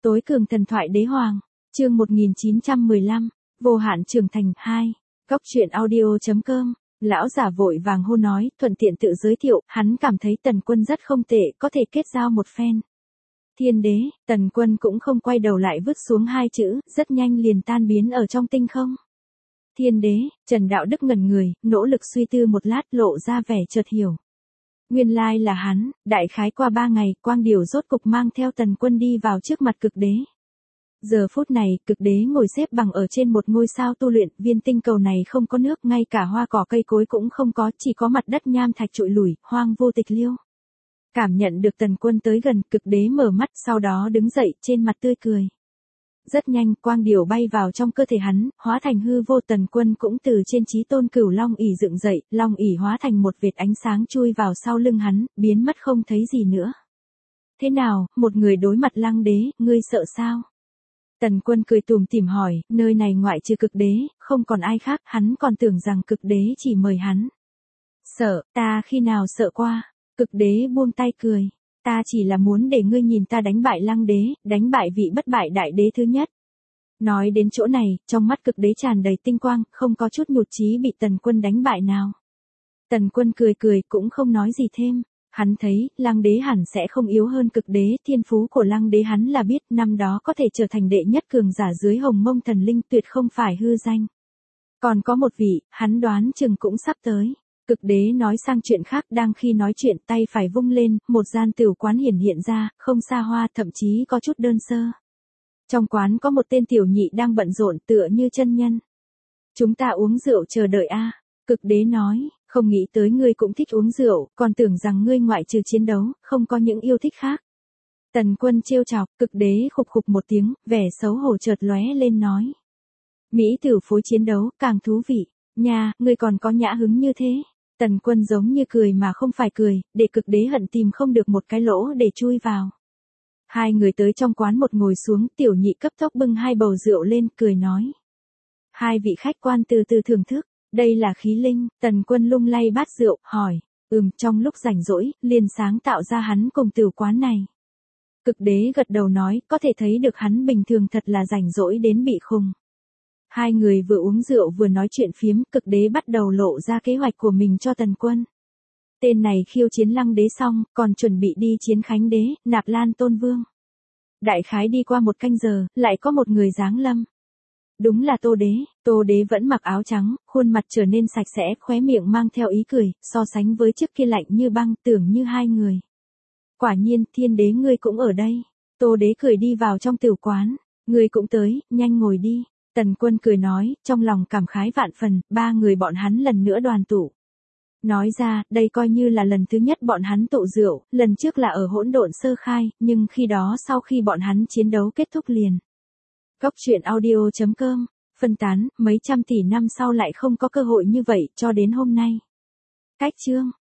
Tối cường thần thoại đế hoàng, chương 1915, vô hạn trưởng thành 2. Góc truyện audio.com. Lão giả vội vàng hô nói, thuận tiện tự giới thiệu, hắn cảm thấy Tần Quân rất không tệ, có thể kết giao một phen. Thiên đế, Tần Quân cũng không quay đầu lại vứt xuống hai chữ, rất nhanh liền tan biến ở trong tinh không. Thiên đế, Trần Đạo Đức ngẩn người, nỗ lực suy tư một lát lộ ra vẻ chợt hiểu. Nguyên lai là hắn, đại khái qua 3 ngày, Quang Điều rốt cục mang theo Tần Quân đi vào trước mặt cực đế. Giờ phút này, cực đế ngồi xếp bằng ở trên một ngôi sao tu luyện, viên tinh cầu này không có nước, ngay cả hoa cỏ cây cối cũng không có, chỉ có mặt đất nham thạch trụi lủi, hoang vô tịch liêu. Cảm nhận được Tần Quân tới gần, cực đế mở mắt, sau đó đứng dậy, trên mặt tươi cười. Rất nhanh, Quang Điều bay vào trong cơ thể hắn, hóa thành hư vô. Tần Quân cũng từ trên chí tôn cửu long ỷ dựng dậy, long ỷ hóa thành một vệt ánh sáng chui vào sau lưng hắn, biến mất không thấy gì nữa. Thế nào, một người đối mặt Lăng đế, ngươi sợ sao? Tần Quân cười tủm tỉm hỏi, nơi này ngoại trừ cực đế, không còn ai khác, hắn còn tưởng rằng cực đế chỉ mời hắn. Sợ, ta khi nào sợ qua? Cực đế buông tay cười. Ta chỉ là muốn để ngươi nhìn ta đánh bại Lăng đế, đánh bại vị bất bại đại đế thứ nhất. Nói đến chỗ này, trong mắt cực đế tràn đầy tinh quang, không có chút nhụt chí bị Tần Quân đánh bại nào. Tần Quân cười cười cũng không nói gì thêm. Hắn thấy, Lăng đế hẳn sẽ không yếu hơn cực đế, thiên phú của Lăng đế hắn là biết, năm đó có thể trở thành đệ nhất cường giả dưới Hồng Mông thần linh, tuyệt không phải hư danh. Còn có một vị, hắn đoán chừng cũng sắp tới. Cực đế nói sang chuyện khác, đang khi nói chuyện tay phải vung lên, một gian tửu quán hiện ra, không xa hoa, thậm chí có chút đơn sơ. Trong quán có một tên tiểu nhị đang bận rộn tựa như chân nhân. Chúng ta uống rượu chờ đợi a. Cực đế nói, không nghĩ tới ngươi cũng thích uống rượu, còn tưởng rằng ngươi ngoại trừ chiến đấu, không có những yêu thích khác. Tần Quân trêu chọc, cực đế khục khục một tiếng, vẻ xấu hổ chợt lóe lên nói. Mỹ tử phối chiến đấu, càng thú vị. Nha, ngươi còn có nhã hứng như thế. Tần Quân giống như cười mà không phải cười, để cực đế hận tìm không được một cái lỗ để chui vào. Hai người tới trong quán một ngồi xuống, tiểu nhị cấp tốc bưng hai bầu rượu lên, cười nói. Hai vị khách quan từ từ thưởng thức, đây là khí linh. Tần Quân lung lay bát rượu, hỏi. Trong lúc rảnh rỗi, liền sáng tạo ra hắn cùng tửu quán này. Cực đế gật đầu nói, có thể thấy được hắn bình thường thật là rảnh rỗi đến bị khùng. Hai người vừa uống rượu vừa nói chuyện phiếm, cực đế bắt đầu lộ ra kế hoạch của mình cho Tần Quân. Tên này khiêu chiến Lăng đế xong, còn chuẩn bị đi chiến Khánh đế, Nạp Lan Tôn Vương. Đại khái đi qua 1 canh giờ, lại có một người giáng lâm. Đúng là Tô đế vẫn mặc áo trắng, khuôn mặt trở nên sạch sẽ, khóe miệng mang theo ý cười, so sánh với trước kia lạnh như băng, tưởng như hai người. Quả nhiên, thiên đế ngươi cũng ở đây. Tô đế cười đi vào trong tửu quán. Ngươi cũng tới, nhanh ngồi đi. Tần Quân cười nói, trong lòng cảm khái vạn phần, 3 người bọn hắn lần nữa đoàn tụ. Nói ra, đây coi như là lần thứ nhất bọn hắn tụ rượu, lần trước là ở hỗn độn sơ khai, nhưng khi đó sau khi bọn hắn chiến đấu kết thúc liền. Góc truyện audio.com, phân tán, mấy trăm tỷ năm sau lại không có cơ hội như vậy, cho đến hôm nay. Cách chương.